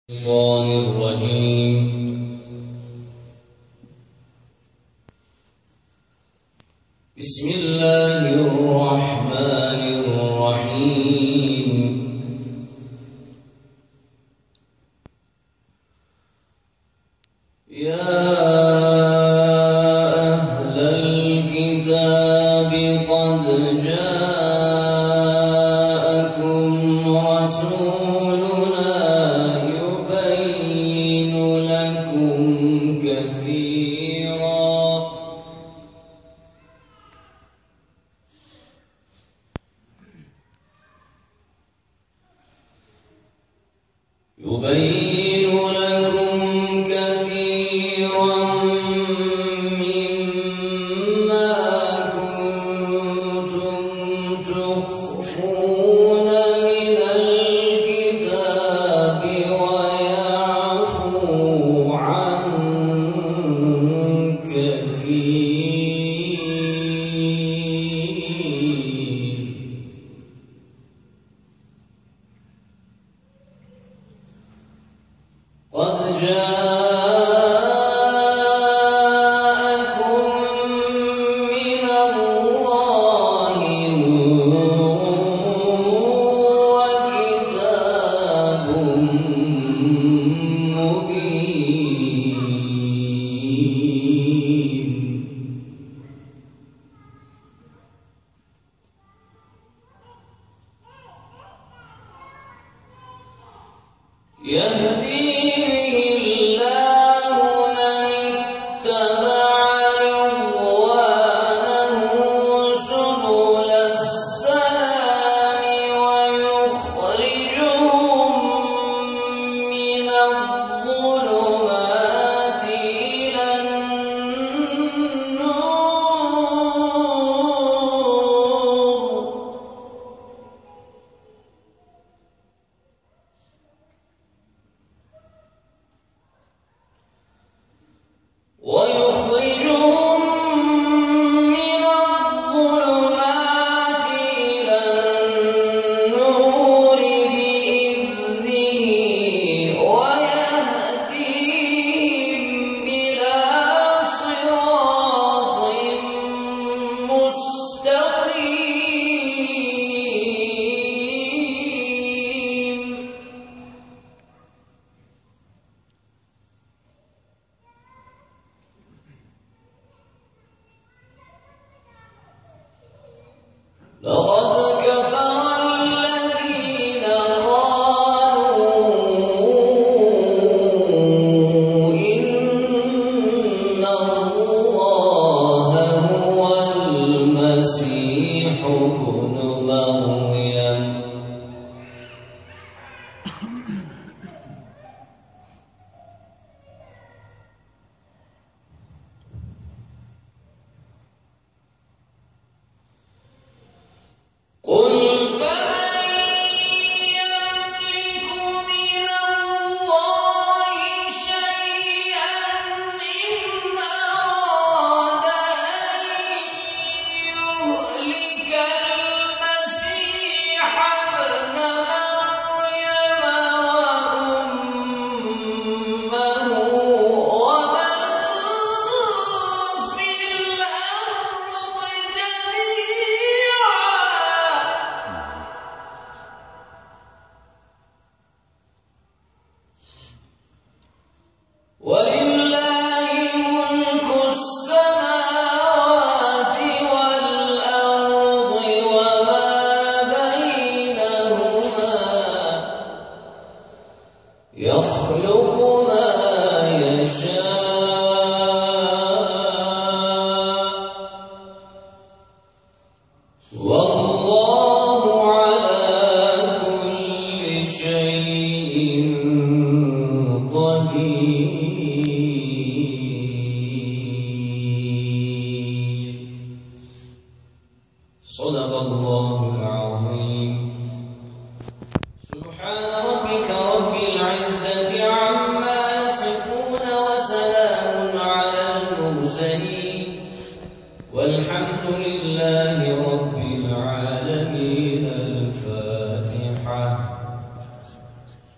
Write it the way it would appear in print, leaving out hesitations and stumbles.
الشيطان الرجيم. بسم الله الرحمن الرحيم. يا أهل الكتاب قد جاءكم رسولنا يبين لكم كثيرا مما كنتم تخفون من الكتاب ويعفو عن كثير. قد جاءكم من الله نور وكتاب مبين. يهدي به الله من اتبع رضوانه سبل السلام ويخرجهم من الظلمات إلى النور. ويخرجهم من الظلمات إلى النور بإذنه ويهديهم إلى صراط مستقيم. لقد كفر الذين قالوا إن الله هو المسيح ابن مريم. قل فمن يملك من الله شيئا إن أراد أن يهلك المسيح ابن مريم وأمه ومن في الأرض جميعا. ولله ملك السماوات والأرض وما بينهما يخلق ما يشاء والله على كل شيء قدير.